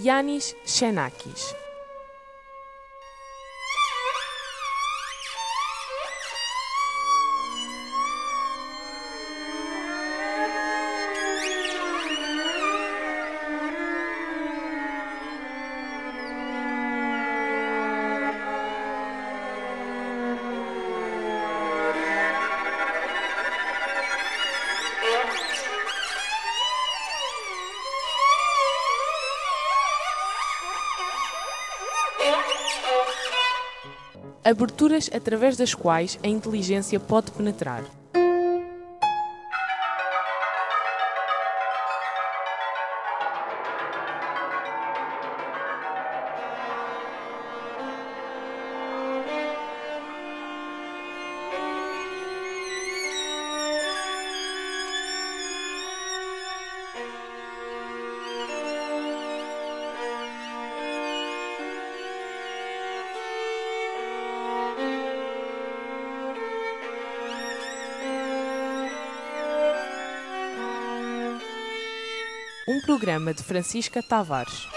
Yanis Xenakis. Aberturas através das quais a inteligência pode penetrar. Um programa de Francisca Tavares.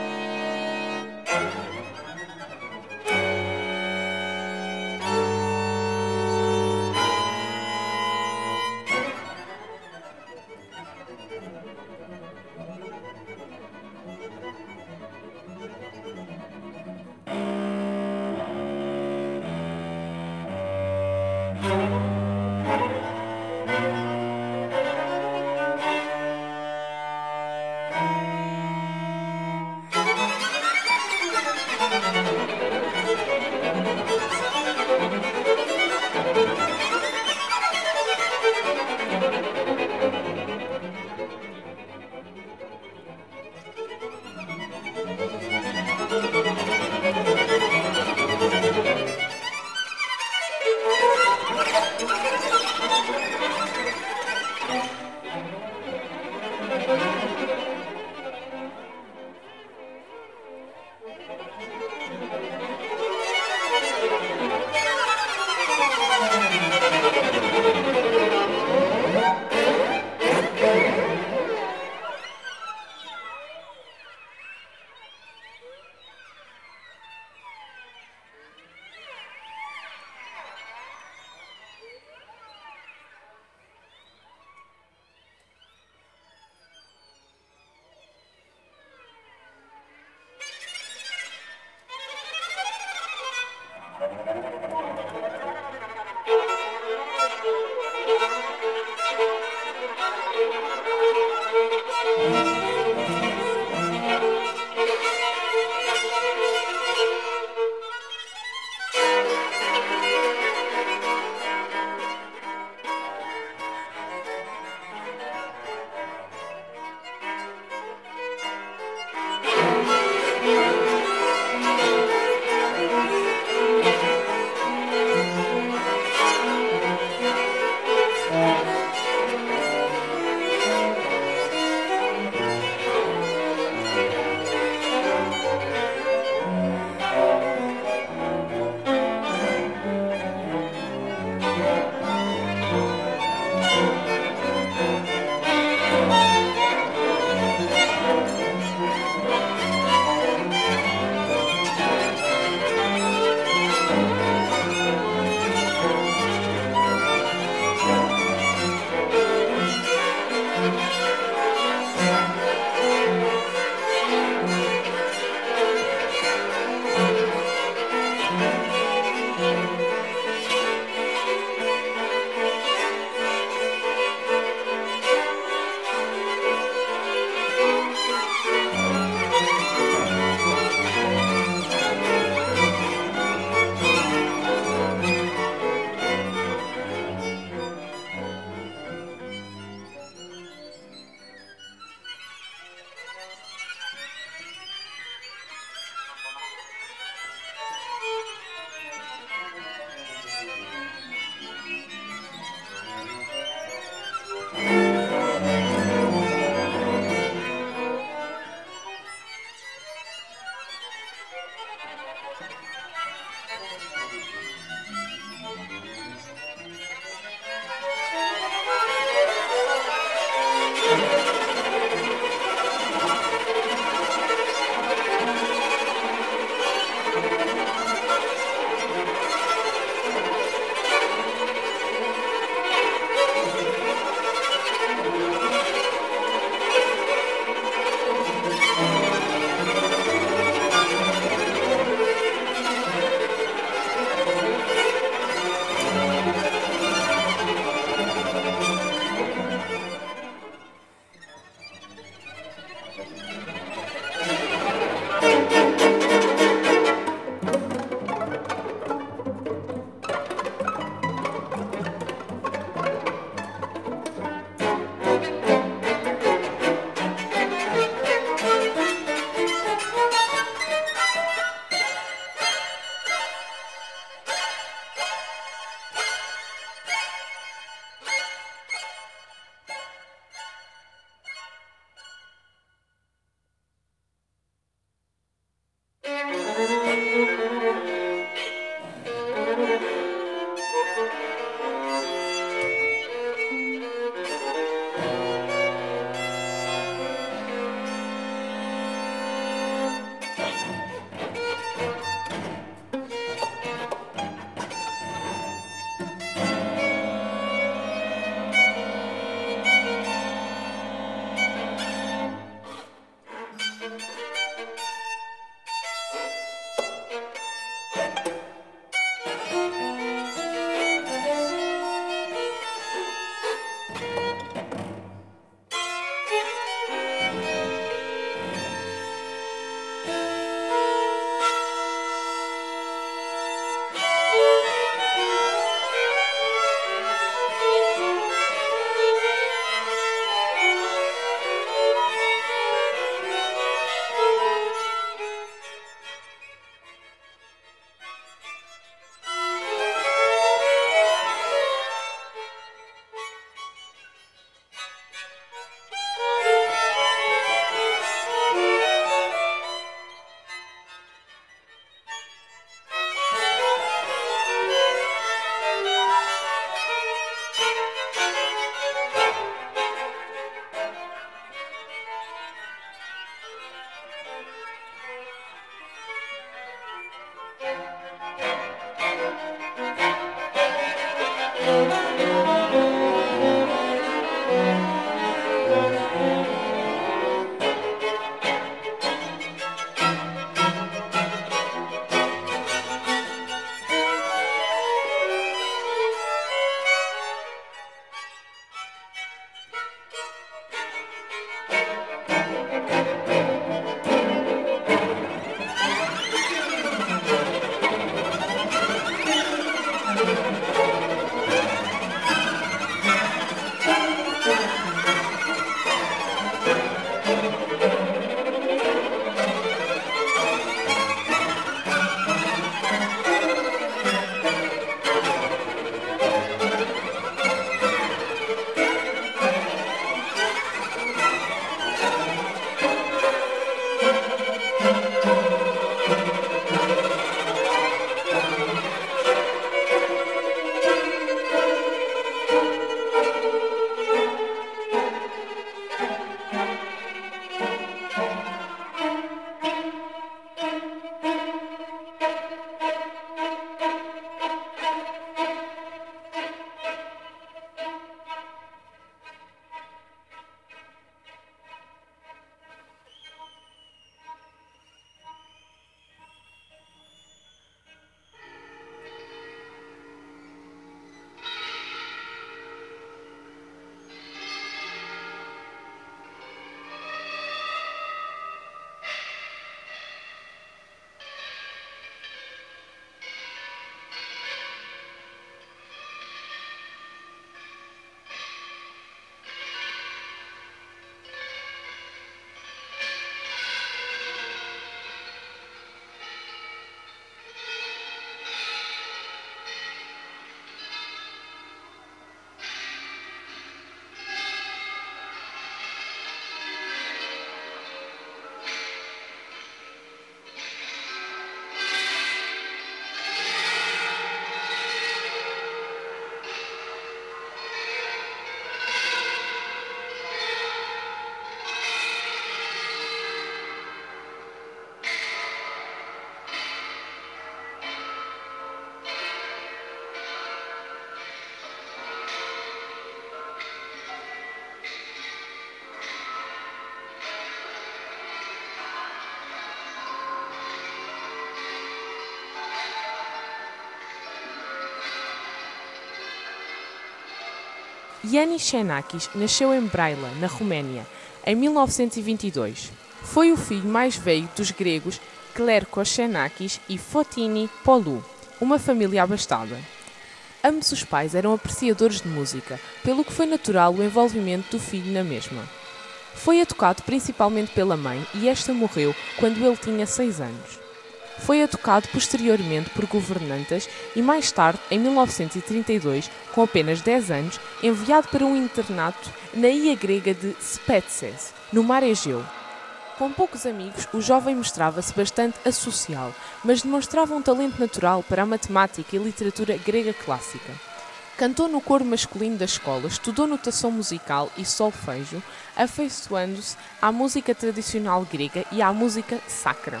Yanis Xenakis nasceu em Braila, na Roménia, em 1922. Foi o filho mais velho dos gregos Clercos Xenakis e Fotini Polou, uma família abastada. Ambos os pais eram apreciadores de música, pelo que foi natural o envolvimento do filho na mesma. Foi educado principalmente pela mãe e esta morreu quando ele tinha 6 anos. Foi educado posteriormente por governantas e mais tarde, em 1932, com apenas 10 anos, enviado para um internato na ilha grega de Spetses, no mar Egeu. Com poucos amigos, o jovem mostrava-se bastante associal, mas demonstrava um talento natural para a matemática e literatura grega clássica. Cantou no coro masculino da escola, estudou notação musical e solfejo, afeiçoando-se à música tradicional grega e à música sacra.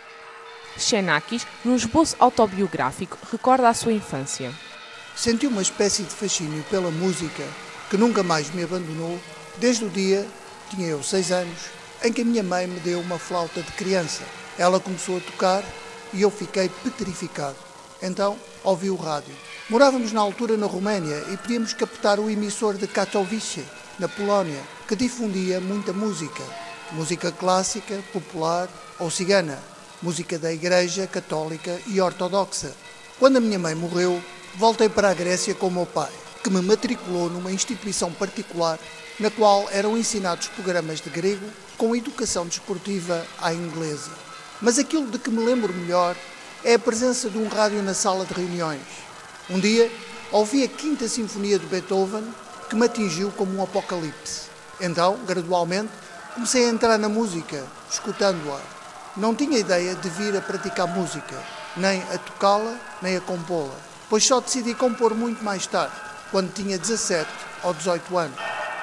Xenakis, num esboço autobiográfico, recorda a sua infância. Senti uma espécie de fascínio pela música que nunca mais me abandonou desde o dia, tinha eu 6 anos, em que a minha mãe me deu uma flauta de criança. Ela começou a tocar e eu fiquei petrificado. Então, ouvi o rádio. Morávamos na altura na Roménia e podíamos captar o emissor de Katowice, na Polónia, que difundia muita música. Música clássica, popular ou cigana. Música da Igreja Católica e Ortodoxa. Quando a minha mãe morreu, voltei para a Grécia com o meu pai, que me matriculou numa instituição particular na qual eram ensinados programas de grego com educação desportiva à inglesa. Mas aquilo de que me lembro melhor é a presença de um rádio na sala de reuniões. Um dia, ouvi a Quinta Sinfonia de Beethoven, que me atingiu como um apocalipse. Então, gradualmente, comecei a entrar na música, escutando-a. Não tinha ideia de vir a praticar música, nem a tocá-la, nem a compô-la, pois só decidi compor muito mais tarde, quando tinha 17 ou 18 anos.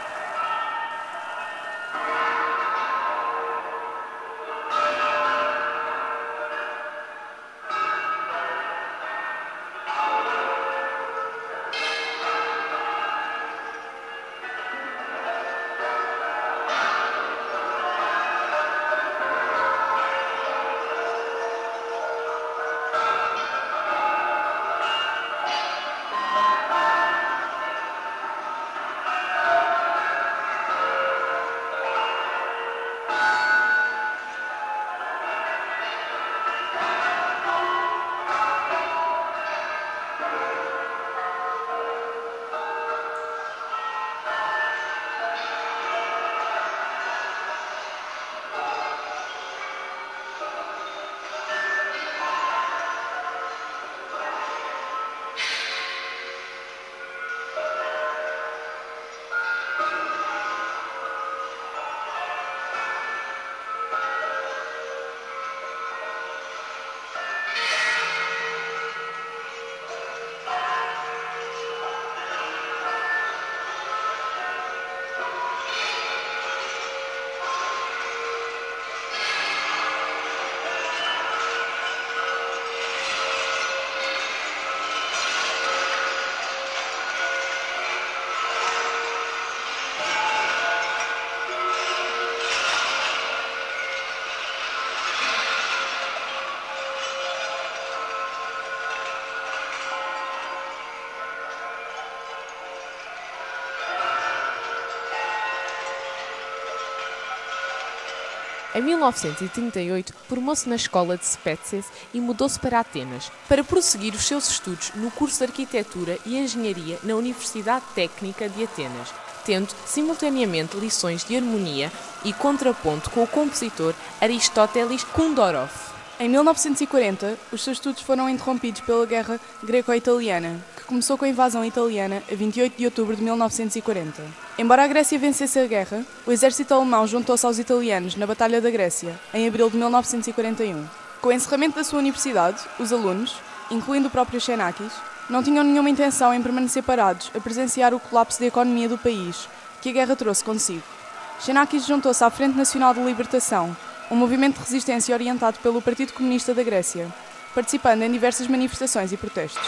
Em 1938, formou-se na escola de Spetses e mudou-se para Atenas, para prosseguir os seus estudos no curso de Arquitetura e Engenharia na Universidade Técnica de Atenas, tendo simultaneamente lições de harmonia e contraponto com o compositor Aristóteles Kundorov. Em 1940, os seus estudos foram interrompidos pela Guerra Greco-Italiana, que começou com a invasão italiana a 28 de outubro de 1940. Embora a Grécia vencesse a guerra, o exército alemão juntou-se aos italianos na Batalha da Grécia, em abril de 1941. Com o encerramento da sua universidade, os alunos, incluindo o próprio Xenakis, não tinham nenhuma intenção em permanecer parados a presenciar o colapso da economia do país, que a guerra trouxe consigo. Xenakis juntou-se à Frente Nacional de Libertação, um movimento de resistência orientado pelo Partido Comunista da Grécia, participando em diversas manifestações e protestos.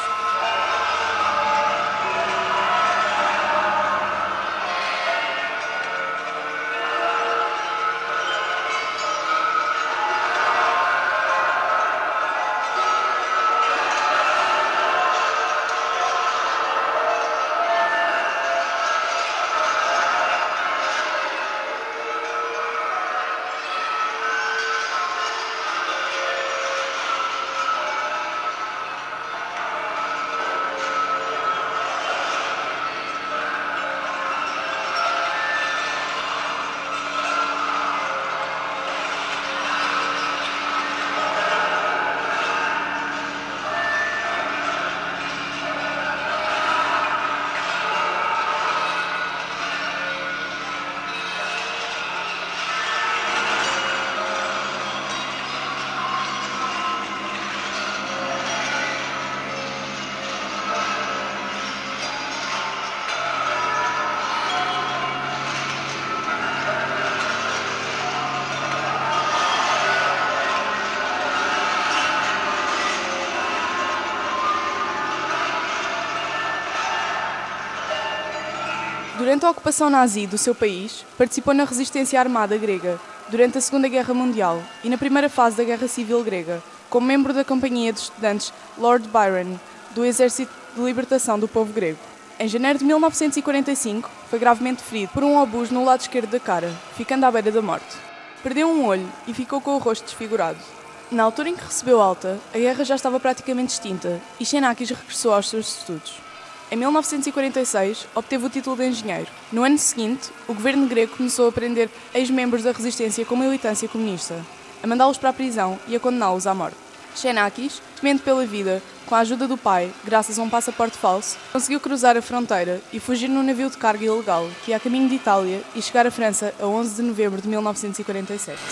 Durante a ocupação nazi do seu país, participou na resistência armada grega durante a Segunda Guerra Mundial e na primeira fase da Guerra Civil grega, como membro da Companhia de Estudantes Lord Byron, do Exército de Libertação do Povo Grego. Em janeiro de 1945, foi gravemente ferido por um obus no lado esquerdo da cara, ficando à beira da morte. Perdeu um olho e ficou com o rosto desfigurado. Na altura em que recebeu alta, a guerra já estava praticamente extinta e Xenakis regressou aos seus estudos. Em 1946, obteve o título de engenheiro. No ano seguinte, o governo grego começou a prender ex-membros da resistência com militância comunista, a mandá-los para a prisão e a condená-los à morte. Xenakis, temendo pela vida, com a ajuda do pai, graças a um passaporte falso, conseguiu cruzar a fronteira e fugir num navio de carga ilegal que ia a caminho de Itália e chegar à França a 11 de novembro de 1947.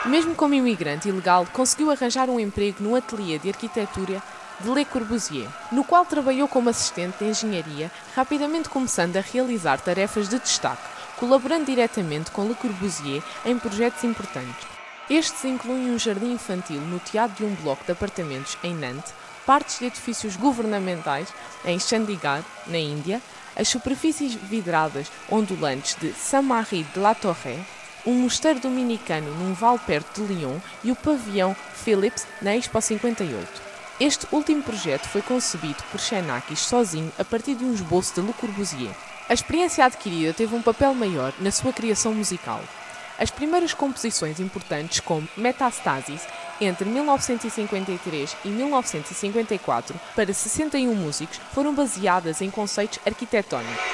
Mesmo como imigrante ilegal, conseguiu arranjar um emprego no ateliê de arquitetura de Le Corbusier, no qual trabalhou como assistente de engenharia, rapidamente começando a realizar tarefas de destaque, colaborando diretamente com Le Corbusier em projetos importantes. Estes incluem um jardim infantil no teatro de um bloco de apartamentos em Nantes, partes de edifícios governamentais em Chandigarh, na Índia, as superfícies vidradas ondulantes de Saint-Marie de la Torre, um mosteiro dominicano num vale perto de Lyon e o pavilhão Philips na Expo 58. Este último projeto foi concebido por Xenakis sozinho a partir de um esboço de Le Corbusier. A experiência adquirida teve um papel maior na sua criação musical. As primeiras composições importantes, como Metastasis, entre 1953 e 1954, para 61 músicos, foram baseadas em conceitos arquitetónicos.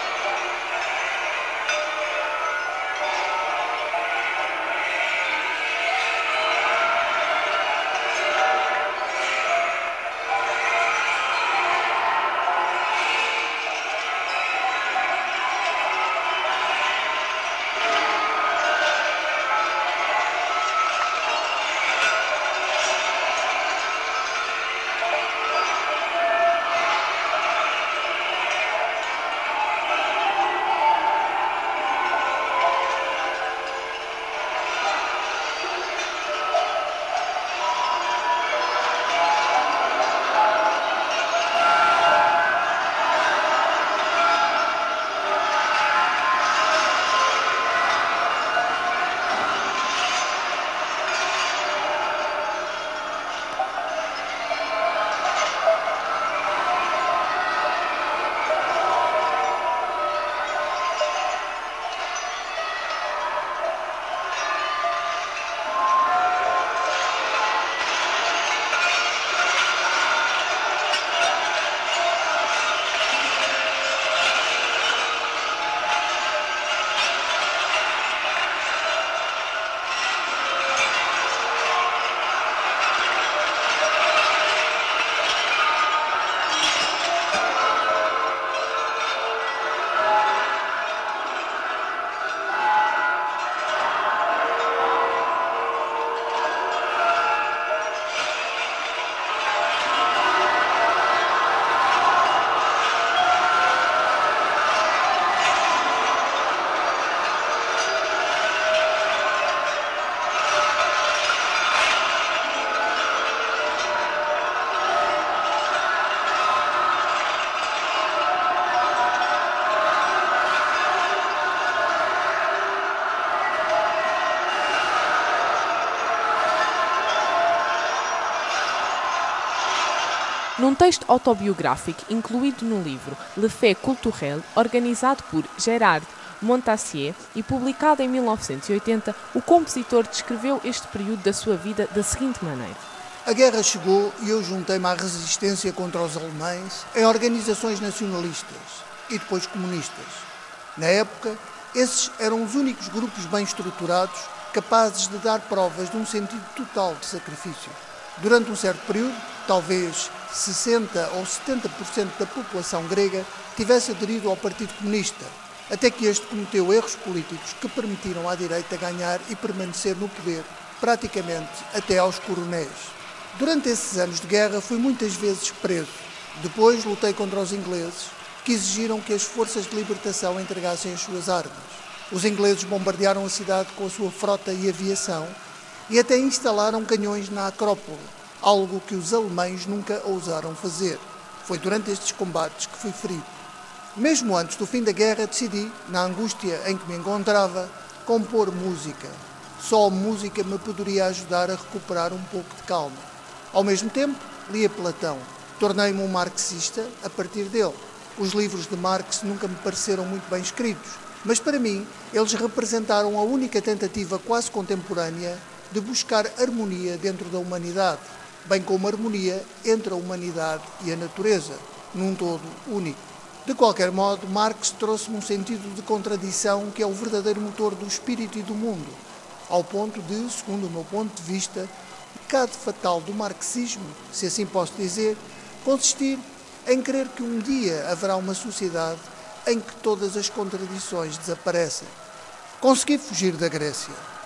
Num texto autobiográfico incluído no livro Le Fait culturel, organizado por Gérard Montassier e publicado em 1980, o compositor descreveu este período da sua vida da seguinte maneira. A guerra chegou e eu juntei-me à resistência contra os alemães em organizações nacionalistas e depois comunistas. Na época, esses eram os únicos grupos bem estruturados capazes de dar provas de um sentido total de sacrifício. Durante um certo período, talvez 60% ou 70% da população grega tivesse aderido ao Partido Comunista, até que este cometeu erros políticos que permitiram à direita ganhar e permanecer no poder, praticamente até aos coronéis. Durante esses anos de guerra fui muitas vezes preso. Depois lutei contra os ingleses, que exigiram que as forças de libertação entregassem as suas armas. Os ingleses bombardearam a cidade com a sua frota e aviação e até instalaram canhões na Acrópole, algo que os alemães nunca ousaram fazer. Foi durante estes combates que fui ferido. Mesmo antes do fim da guerra, decidi, na angústia em que me encontrava, compor música. Só a música me poderia ajudar a recuperar um pouco de calma. Ao mesmo tempo, lia Platão. Tornei-me um marxista a partir dele. Os livros de Marx nunca me pareceram muito bem escritos, mas para mim eles representaram a única tentativa quase contemporânea de buscar harmonia dentro da humanidade, bem como harmonia entre a humanidade e a natureza, num todo único. De qualquer modo, Marx trouxe-me um sentido de contradição que é o verdadeiro motor do espírito e do mundo, ao ponto de, segundo o meu ponto de vista, o pecado fatal do marxismo, se assim posso dizer, consistir em crer que um dia haverá uma sociedade em que todas as contradições desaparecem. Consegui fugir da Grécia.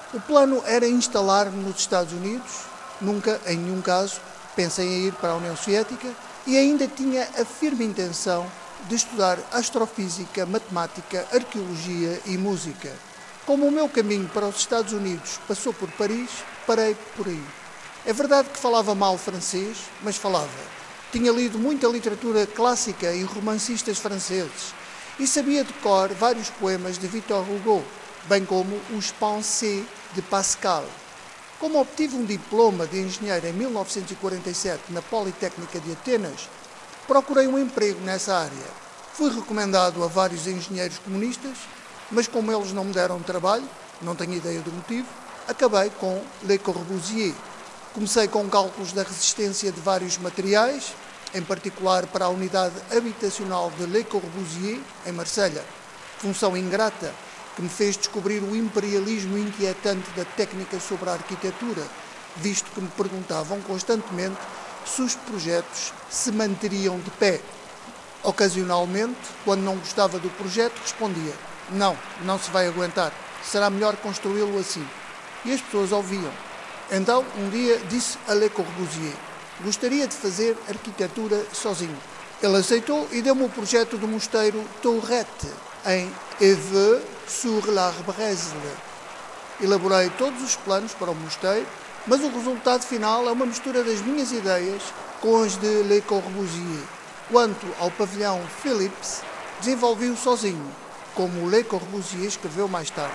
O plano era instalar-me nos Estados Unidos, nunca, em nenhum caso, pensei em ir para a União Soviética e ainda tinha a firme intenção de estudar astrofísica, matemática, arqueologia e música. Como o meu caminho para os Estados Unidos passou por Paris, parei por aí. É verdade que falava mal francês, mas falava. Tinha lido muita literatura clássica e romancistas franceses e sabia de cor vários poemas de Victor Hugo, bem como os Pensées de Pascal. Como obtive um diploma de engenheiro em 1947 na Politécnica de Atenas, procurei um emprego nessa área. Fui recomendado a vários engenheiros comunistas, mas como eles não me deram trabalho, não tenho ideia do motivo, acabei com Le Corbusier. Comecei com cálculos da resistência de vários materiais, em particular para a unidade habitacional de Le Corbusier, em Marselha. Função ingrata que me fez descobrir o imperialismo inquietante da técnica sobre a arquitetura, visto que me perguntavam constantemente se os projetos se manteriam de pé. Ocasionalmente, quando não gostava do projeto, respondia: não se vai aguentar, será melhor construí-lo assim. E as pessoas ouviam. Então, um dia disse a Le Corbusier: gostaria de fazer arquitetura sozinho. Ele aceitou e deu-me o projeto do mosteiro Tourette, em Éveux sur l'Arbresle. Elaborei todos os planos para o mosteiro, mas o resultado final é uma mistura das minhas ideias com as de Le Corbusier. Quanto ao pavilhão Philips, desenvolvi-o sozinho, como Le Corbusier escreveu mais tarde.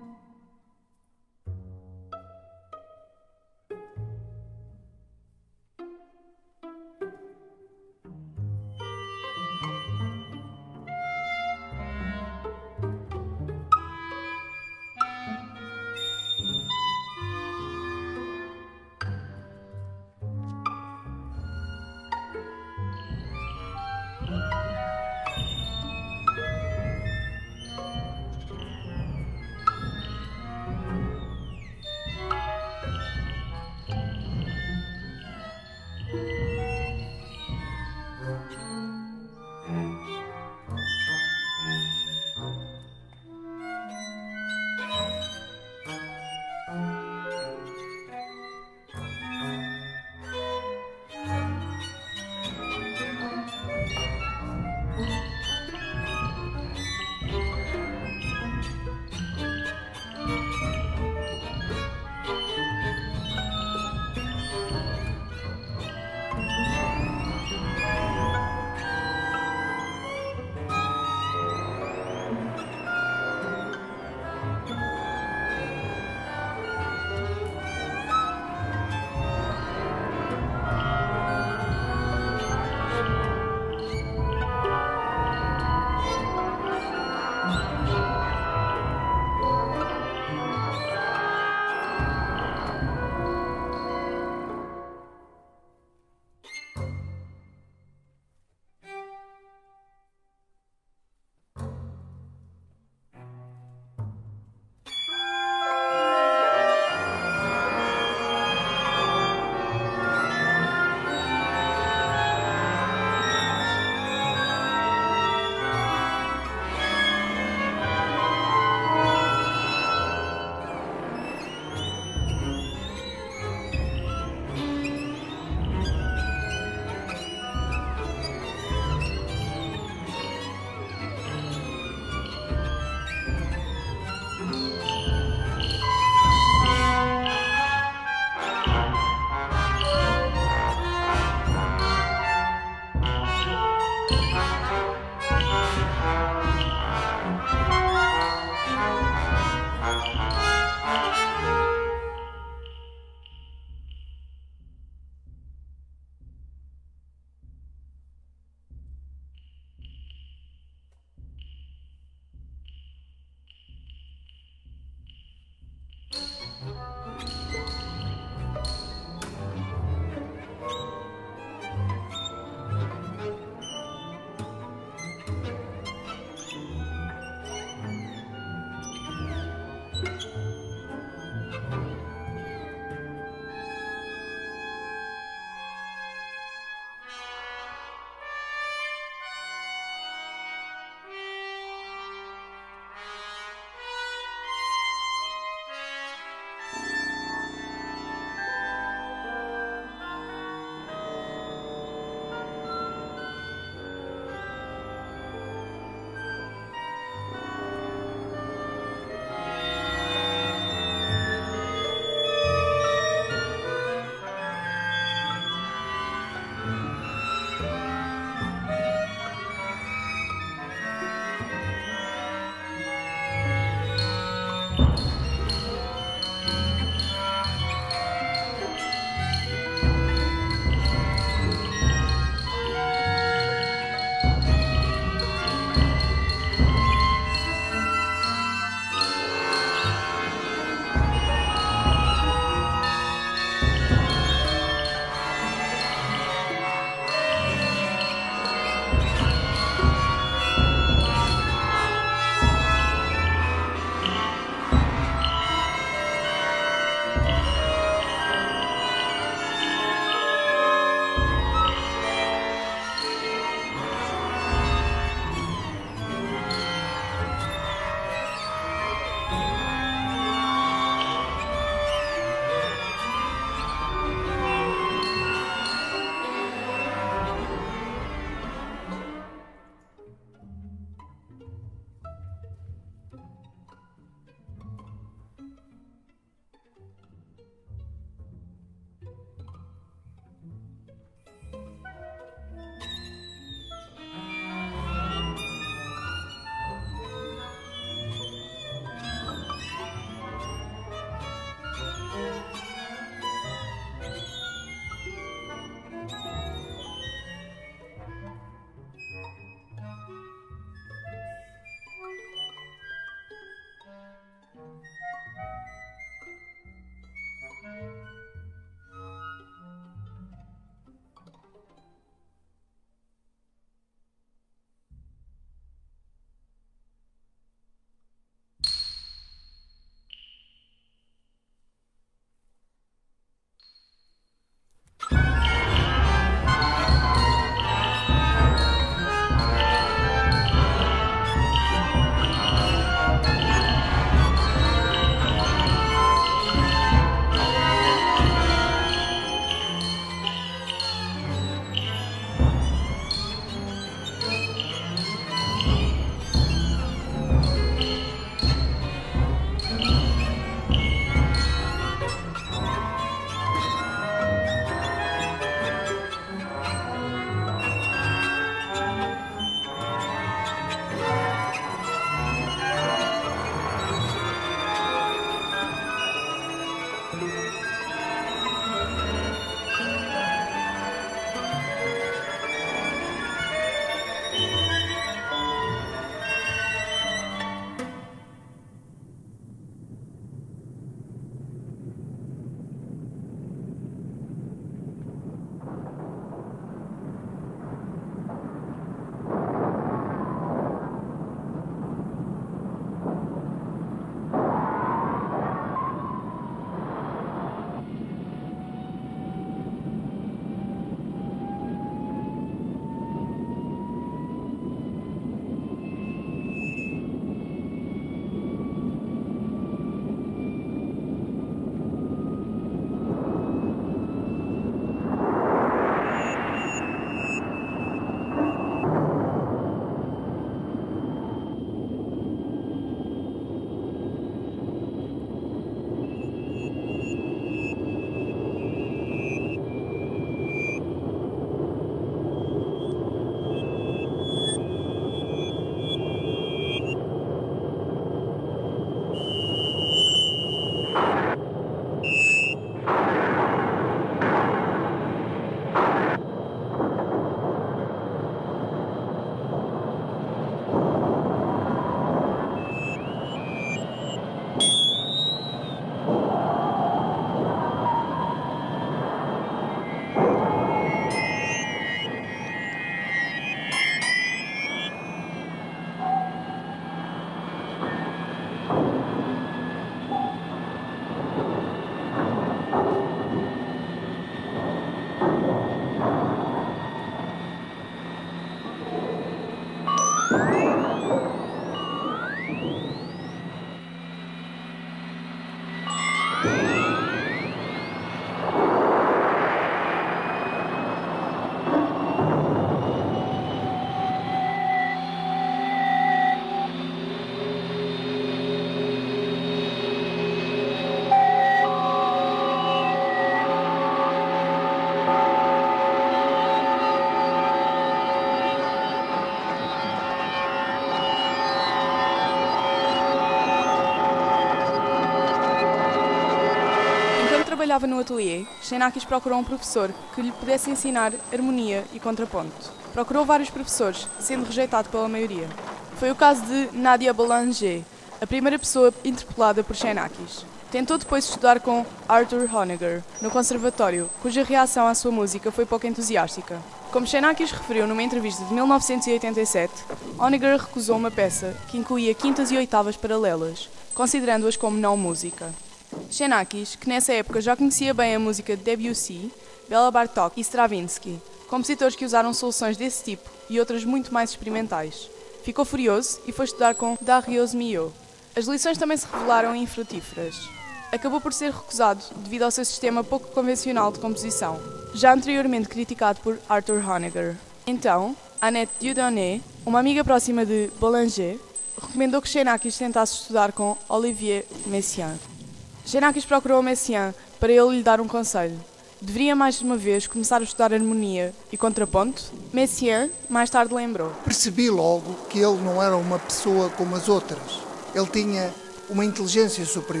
trabalhava no ateliê, Xenakis procurou um professor que lhe pudesse ensinar harmonia e contraponto. Procurou vários professores, sendo rejeitado pela maioria. Foi o caso de Nadia Boulanger, a primeira pessoa interpelada por Xenakis. Tentou depois estudar com Arthur Honegger, no conservatório, cuja reação à sua música foi pouco entusiástica. Como Xenakis referiu numa entrevista de 1987, Honegger recusou uma peça que incluía quintas e oitavas paralelas, considerando-as como não música. Xenakis, que nessa época já conhecia bem a música de Debussy, Bela Bartók e Stravinsky, compositores que usaram soluções desse tipo e outras muito mais experimentais, ficou furioso e foi estudar com Darius Milhaud. As lições também se revelaram infrutíferas. Acabou por ser recusado devido ao seu sistema pouco convencional de composição, já anteriormente criticado por Arthur Honegger. Então, Annette Dieudonné, uma amiga próxima de Boulanger, recomendou que Xenakis tentasse estudar com Olivier Messiaen. Xenakis procurou Messiaen para ele lhe dar um conselho. Deveria mais uma vez começar a estudar harmonia e contraponto? Messiaen mais tarde lembrou. Percebi logo que ele não era uma pessoa como as outras. Ele tinha uma inteligência superior.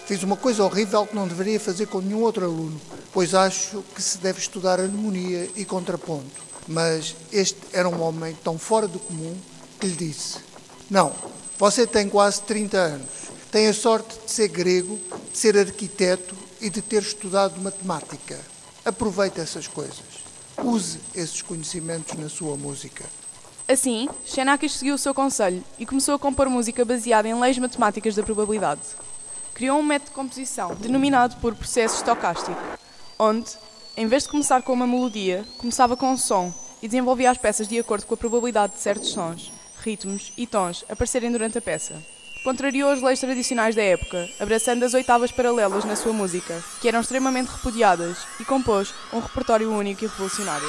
Fiz uma coisa horrível que não deveria fazer com nenhum outro aluno, pois acho que se deve estudar harmonia e contraponto. Mas este era um homem tão fora do comum que lhe disse: não, você tem quase 30 anos, tem a sorte de ser grego, de ser arquiteto e de ter estudado matemática. Aproveite essas coisas. Use esses conhecimentos na sua música. Assim, Xenakis seguiu o seu conselho e começou a compor música baseada em leis matemáticas da probabilidade. Criou um método de composição denominado por processo estocástico, onde, em vez de começar com uma melodia, começava com um som e desenvolvia as peças de acordo com a probabilidade de certos sons, ritmos e tons aparecerem durante a peça. Contrariou as leis tradicionais da época, abraçando as oitavas paralelas na sua música, que eram extremamente repudiadas, e compôs um repertório único e revolucionário.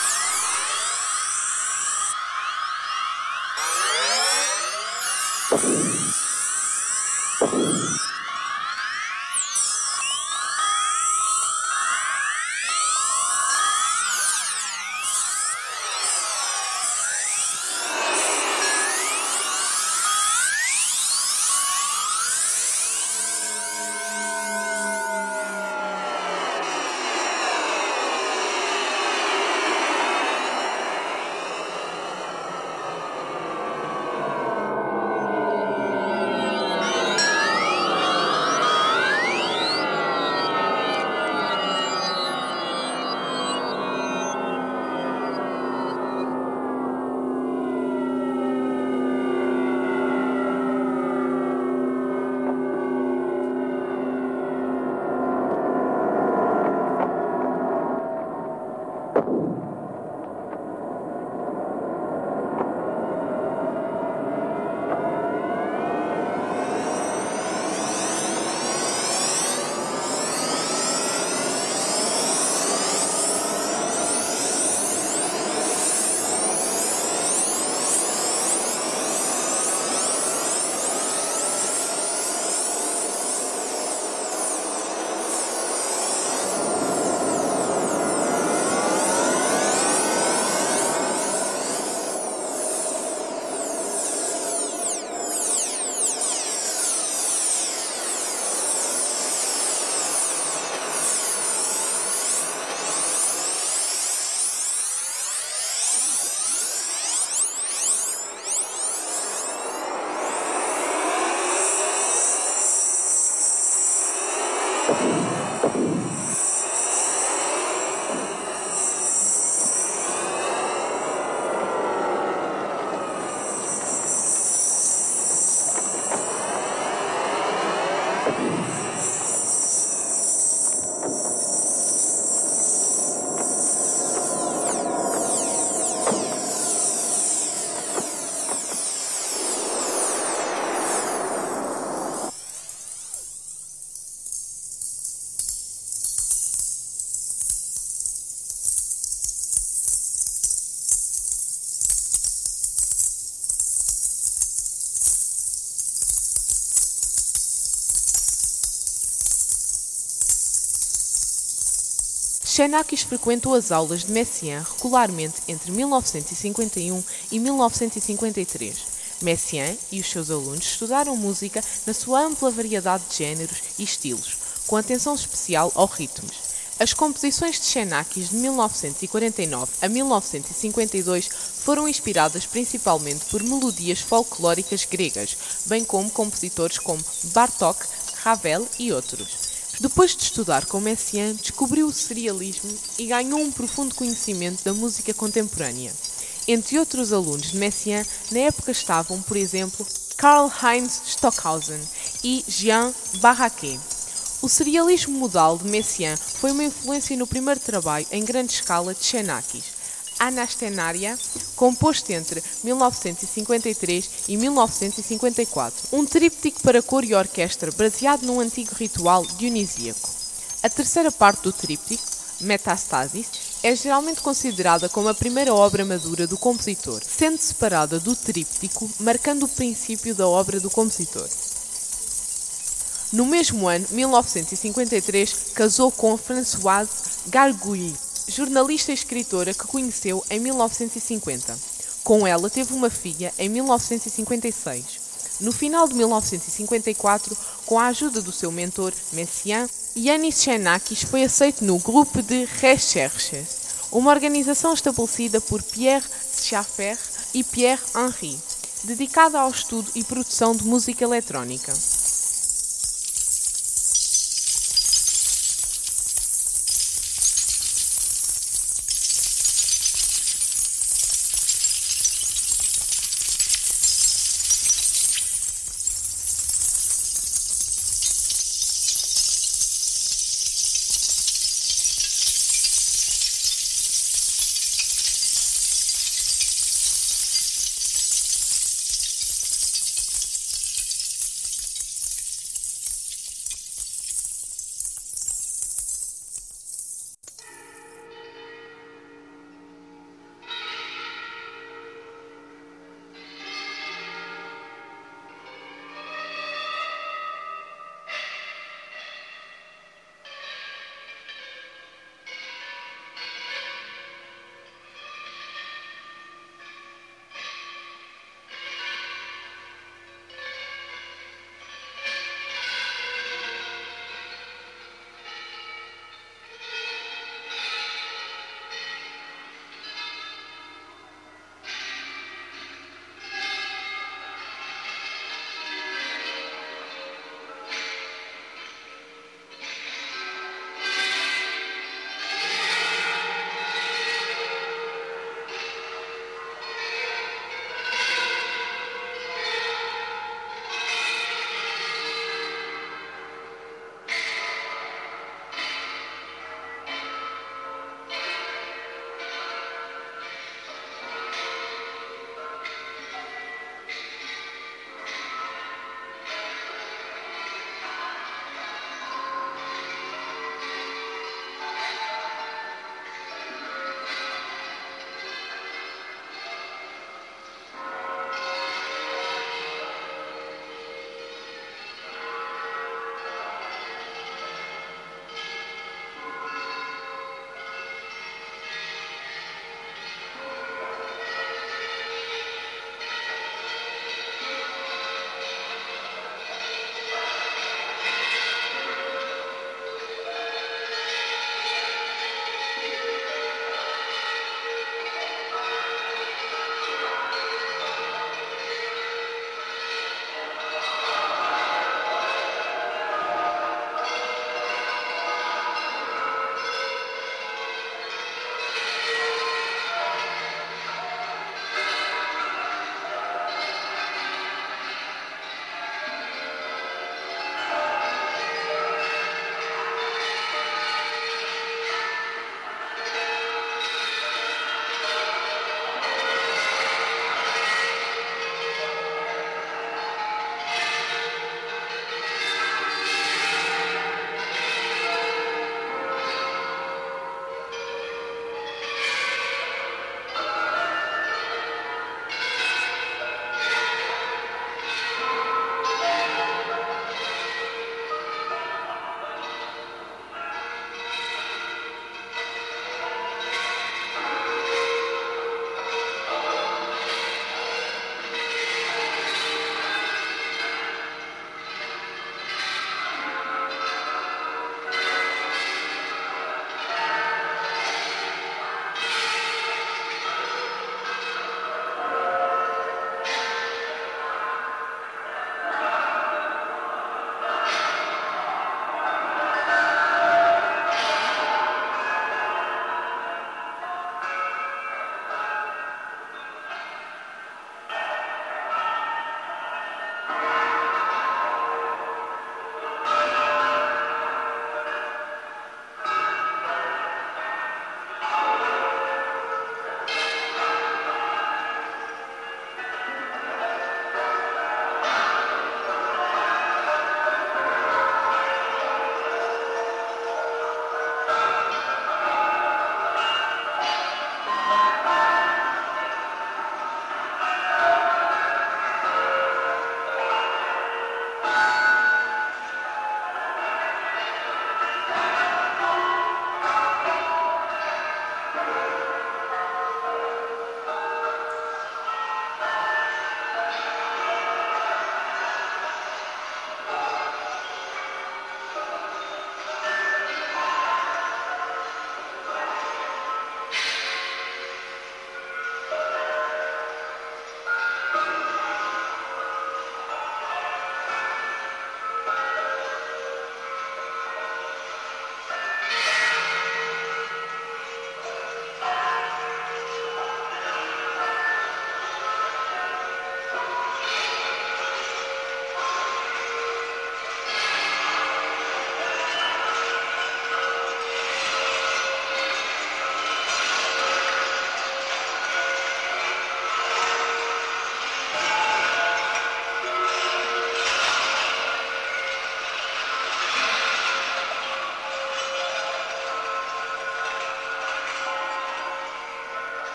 Xenakis frequentou as aulas de Messiaen regularmente entre 1951 e 1953. Messiaen e os seus alunos estudaram música na sua ampla variedade de géneros e estilos, com atenção especial aos ritmos. As composições de Xenakis de 1949 a 1952 foram inspiradas principalmente por melodias folclóricas gregas, bem como compositores como Bartók, Ravel e outros. Depois de estudar com Messiaen, descobriu o serialismo e ganhou um profundo conhecimento da música contemporânea. Entre outros alunos de Messiaen, na época estavam, por exemplo, Karl-Heinz Stockhausen e Jean Barraquet. O serialismo modal de Messiaen foi uma influência no primeiro trabalho em grande escala de Xenakis, Anastenaria, composto entre 1953 e 1954, um tríptico para coro e orquestra baseado num antigo ritual dionisíaco. A terceira parte do tríptico, Metastasis, é geralmente considerada como a primeira obra madura do compositor, sendo separada do tríptico, marcando o princípio da obra do compositor. No mesmo ano, 1953, casou com Françoise Gargouilly, jornalista e escritora que conheceu em 1950. Com ela teve uma filha em 1956. No final de 1954, com a ajuda do seu mentor, Messiaen, Yanis Xenakis foi aceito no Grupo de Recherches, uma organização estabelecida por Pierre Schaeffer e Pierre Henry, dedicada ao estudo e produção de música eletrónica.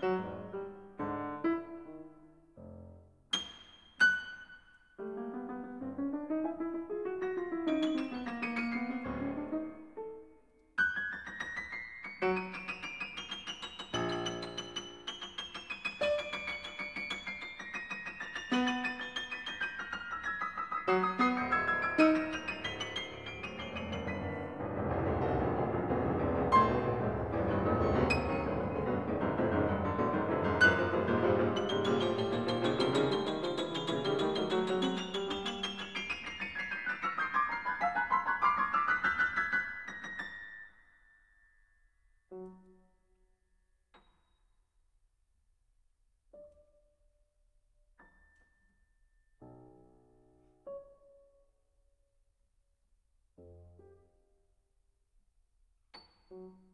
Thank you.